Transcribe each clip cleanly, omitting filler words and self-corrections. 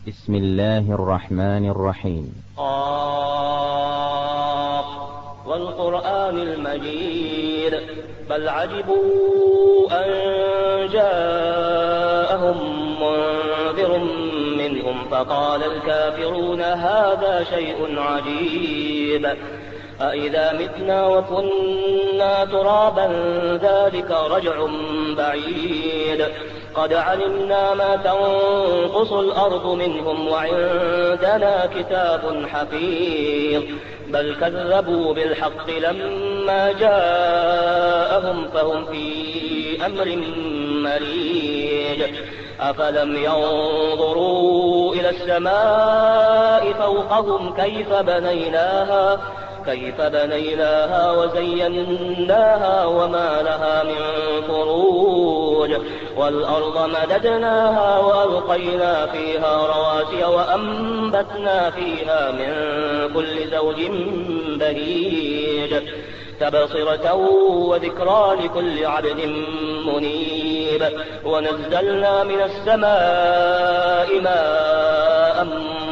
بسم الله الرحمن الرحيم. والقرآن المجيد بل عجبوا أن جاءهم منذر منهم فقال الكافرون هذا شيء عجيب أإذا متنا وكنا ترابا ذلك رجع بعيد قد علمنا ما تنقص الأرض منهم وعندنا كتاب حفيظ بل كذبوا بالحق لما جاءهم فهم في أمر مريج أفلم ينظروا إلى السماء فوقهم كيف بنيناها وزيناها وما لها من فروج والأرض مددناها وألقينا فيها رواسي وأنبتنا فيها من كل زوج بهيج تبصرة وذكرى لكل عبد منيب ونزلنا من السماء ماء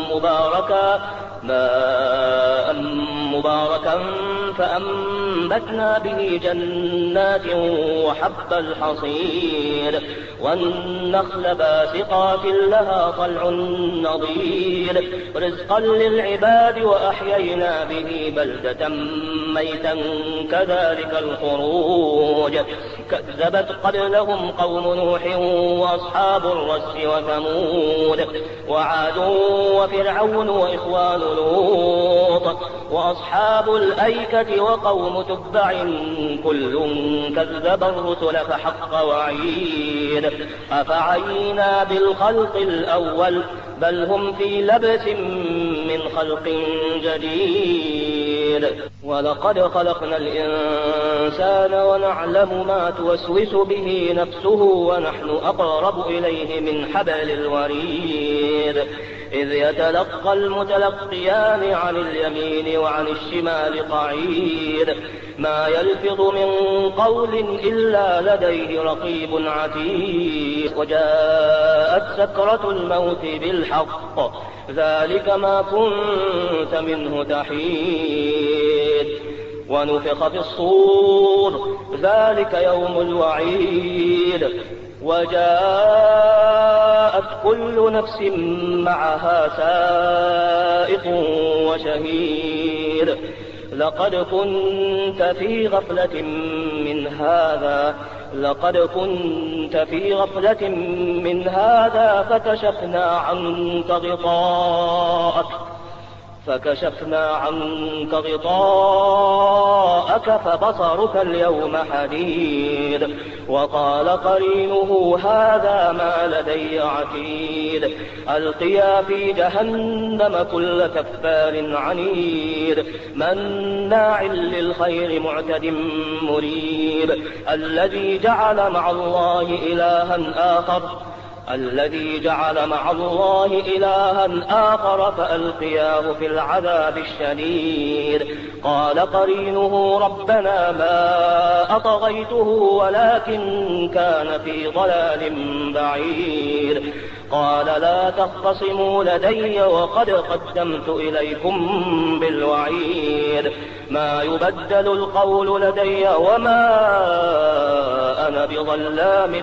مباركا فأنبتنا به جنات وحب الحصيد والنخل باسقات لها طلع نضيد رزقا للعباد وأحيينا به بلدة ميتا كذلك الخروج كذبت قبلهم قوم نوح وأصحاب الرس وثمود وعاد وفرعون وإخوان لوط وأصحاب الأيكة وقوم تبع كل كذب الرسل فحق وعيد أفعينا بالخلق الأول بل هم في لبس من خلق جديد ولقد خلقنا الإنسان ونعلم ما توسوس به نفسه ونحن أقرب إليه من حبل الوريد إذ يتلقى المتلقيان عن اليمين وعن الشمال قعيد ما يلفظ من قول إلا لديه رقيب عتيد وجاءت سكرة الموت بالحق ذلك ما كنت منه تحيد ونفخ في الصور ذلك يوم الوعيد وجاءت كل نفس معها سائق وشهيد لقد كنت في غفلة من هذا فكشفنا عنك غطاءك فبصرك اليوم حديد وقال قرينه هذا ما لدي عتيد ألقيا في جهنم كل كفار عنيد مناع للخير معتد مريب الذي جعل مع الله إلها آخر فألقياه في العذاب الشديد قال قرينه ربنا ما أطغيته ولكن كان في ضلال بعيد قال لا تختصموا لدي وقد قدمت إليكم بالوعيد ما يبدل القول لدي وما أنا بظلام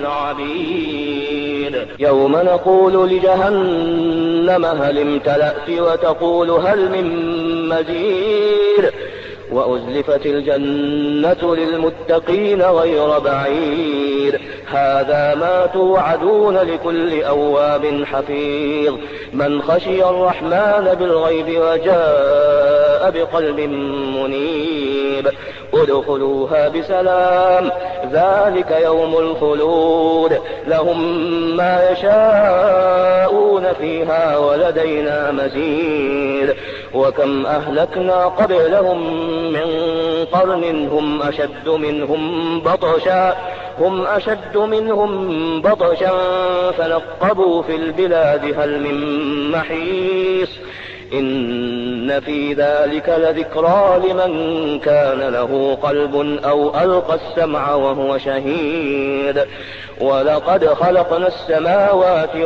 للعبيد يوم نقول لجهنم هل امتلأت وتقول هل من مزيد وأزلفت الجنة للمتقين غير بعيد هذا ما توعدون لكل أواب حفيظ من خشي الرحمن بالغيب وجاء بقلب منيب ادخلوها بسلام ذلك يوم الخلود لهم ما يشاءون فيها ولدينا مزيد وكم أهلكنا قبلهم من قرن هم أشد منهم بطشا فنقبوا في البلاد هل من محيص إن في ذلك لذكرى لمن كان له قلب أو ألقى السمع وهو شهيد ولقد خلقنا السماوات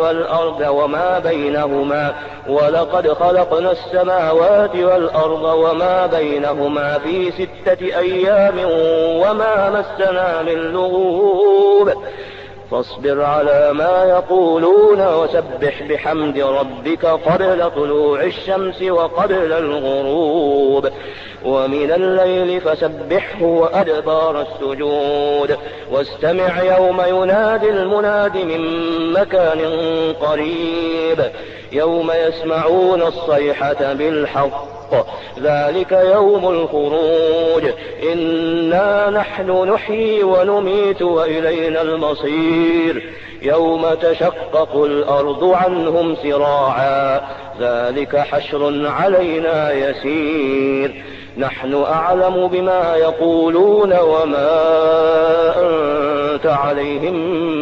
وما بينهما في 6 أيام وما مسنا من لغوب فاصبر على ما يقولون وسبح بحمد ربك قبل طلوع الشمس وقبل الغروب ومن الليل فسبحه وأدبار السجود واستمع يوم ينادي المناد من مكان قريب يوم يسمعون الصيحة بالحق ذلك يوم الخروج إنا نحن نحيي ونميت وإلينا المصير يوم تشقق الأرض عنهم سراعا ذلك حشر علينا يسير نحن أعلم بما يقولون وما أنت عليهم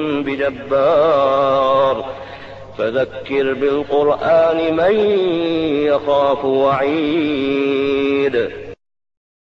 بجبار فذكر بالقرآن من يخاف وعيد